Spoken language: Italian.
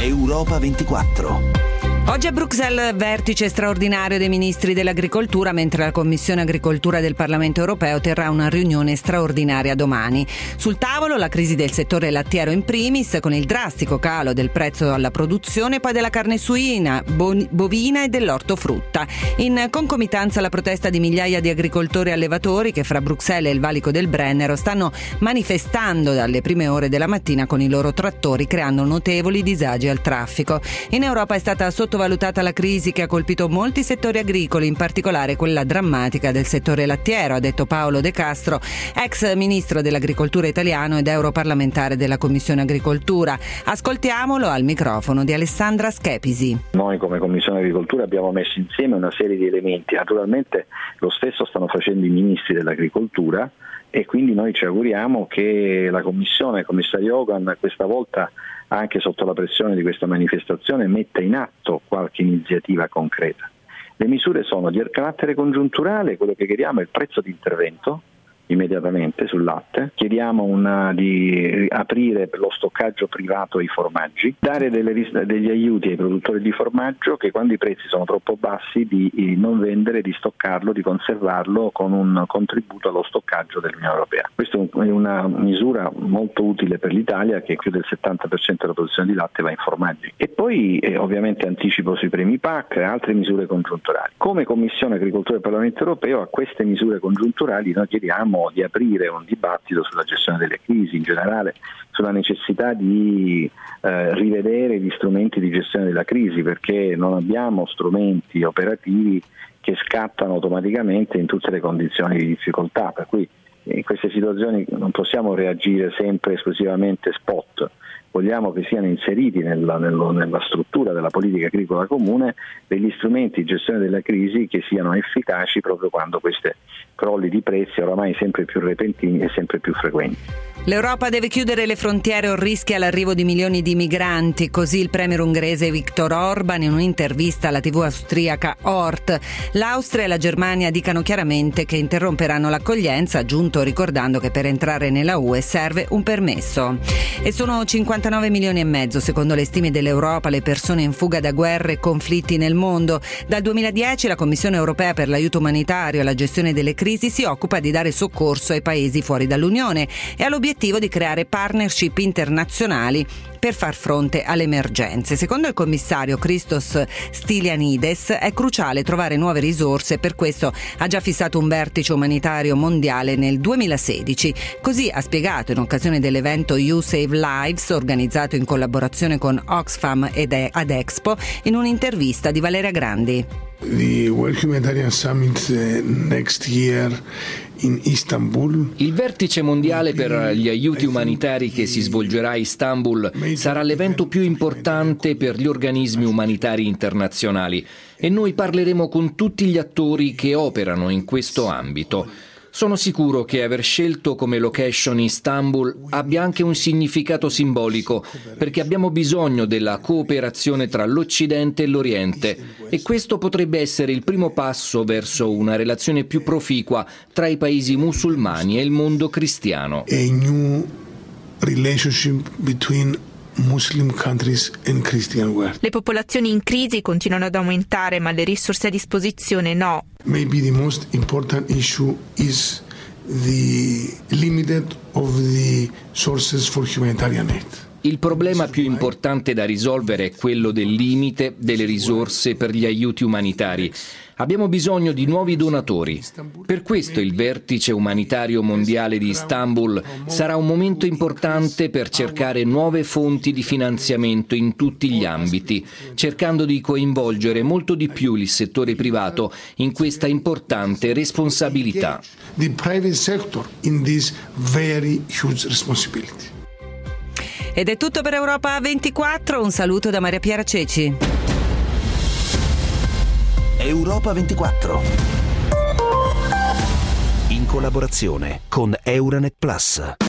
Europa 24. Oggi a Bruxelles vertice straordinario dei ministri dell'agricoltura, mentre la Commissione Agricoltura del Parlamento Europeo terrà una riunione straordinaria domani. Sul tavolo la crisi del settore lattiero in primis, con il drastico calo del prezzo alla produzione, poi della carne suina, bovina e dell'ortofrutta. In concomitanza la protesta di migliaia di agricoltori e allevatori che fra Bruxelles e il valico del Brennero stanno manifestando dalle prime ore della mattina con i loro trattori, creando notevoli disagi al traffico. In Europa è stata sottovalutata la crisi che ha colpito molti settori agricoli, in particolare quella drammatica del settore lattiero, ha detto Paolo De Castro, ex ministro dell'agricoltura italiano ed europarlamentare della Commissione Agricoltura. Ascoltiamolo al microfono di Alessandra Schepisi. Noi come Commissione Agricoltura abbiamo messo insieme una serie di elementi, naturalmente lo stesso stanno facendo i ministri dell'agricoltura e quindi noi ci auguriamo che la Commissione, il commissario Hogan, questa volta anche sotto la pressione di questa manifestazione metta in atto qualche iniziativa concreta. Le misure sono di carattere congiunturale, quello che chiediamo è il prezzo di intervento immediatamente sul latte, chiediamo di aprire lo stoccaggio privato ai formaggi, dare degli aiuti ai produttori di formaggio che quando i prezzi sono troppo bassi di non vendere, di stoccarlo, di conservarlo con un contributo allo stoccaggio dell'Unione Europea. Questa è una misura molto utile per l'Italia che chiude il 70% della produzione di latte va in formaggi. E poi ovviamente anticipo sui premi PAC e altre misure congiunturali. Come Commissione Agricoltura del Parlamento Europeo a queste misure congiunturali noi chiediamo di aprire un dibattito sulla gestione delle crisi in generale, sulla necessità di rivedere gli strumenti di gestione della crisi, perché non abbiamo strumenti operativi che scattano automaticamente in tutte le condizioni di difficoltà, per cui in queste situazioni non possiamo reagire sempre esclusivamente spot. Vogliamo che siano inseriti nella struttura della politica agricola comune degli strumenti di gestione della crisi che siano efficaci proprio quando questi crolli di prezzi oramai sempre più repentini e sempre più frequenti. L'Europa deve chiudere le frontiere o rischia l'arrivo di milioni di migranti, così il premier ungherese Viktor Orban in un'intervista alla TV austriaca Hort. L'Austria e la Germania dicano chiaramente che interromperanno l'accoglienza, aggiunto ricordando che per entrare nella UE serve un permesso. E sono 59 milioni e mezzo, secondo le stime dell'Europa, le persone in fuga da guerre e conflitti nel mondo. Dal 2010 la Commissione Europea per l'aiuto umanitario e la gestione delle crisi si occupa di dare soccorso ai paesi fuori dall'Unione e ha l'obiettivo di creare partnership internazionali per far fronte alle emergenze. Secondo il commissario Christos Stylianides è cruciale trovare nuove risorse, per questo ha già fissato un vertice umanitario mondiale nel 2016. Così ha spiegato in occasione dell'evento You Save Lives, organizzato in collaborazione con Oxfam ed Adexpo, in un'intervista di Valeria Grandi. The World Humanitarian Summit next year in Istanbul. Il vertice mondiale per gli aiuti umanitari che si svolgerà a Istanbul sarà l'evento più importante per gli organismi umanitari internazionali e noi parleremo con tutti gli attori che operano in questo ambito. Sono sicuro che aver scelto come location Istanbul abbia anche un significato simbolico, perché abbiamo bisogno della cooperazione tra l'Occidente e l'Oriente e questo potrebbe essere il primo passo verso una relazione più proficua tra i paesi musulmani e il mondo cristiano. A new relationship between Muslim countries and Christian world. Le popolazioni in crisi continuano ad aumentare, ma le risorse a disposizione no. Maybe the most important issue is the limited of the sources for humanitarian aid. Il problema più importante da risolvere è quello del limite delle risorse per gli aiuti umanitari. Abbiamo bisogno di nuovi donatori. Per questo il vertice umanitario mondiale di Istanbul sarà un momento importante per cercare nuove fonti di finanziamento in tutti gli ambiti, cercando di coinvolgere molto di più il settore privato in questa importante responsabilità. The private sector in this very huge responsibility. Ed è tutto per Europa 24, un saluto da Maria Piera Ceci. Europa 24. In collaborazione con Euranet Plus.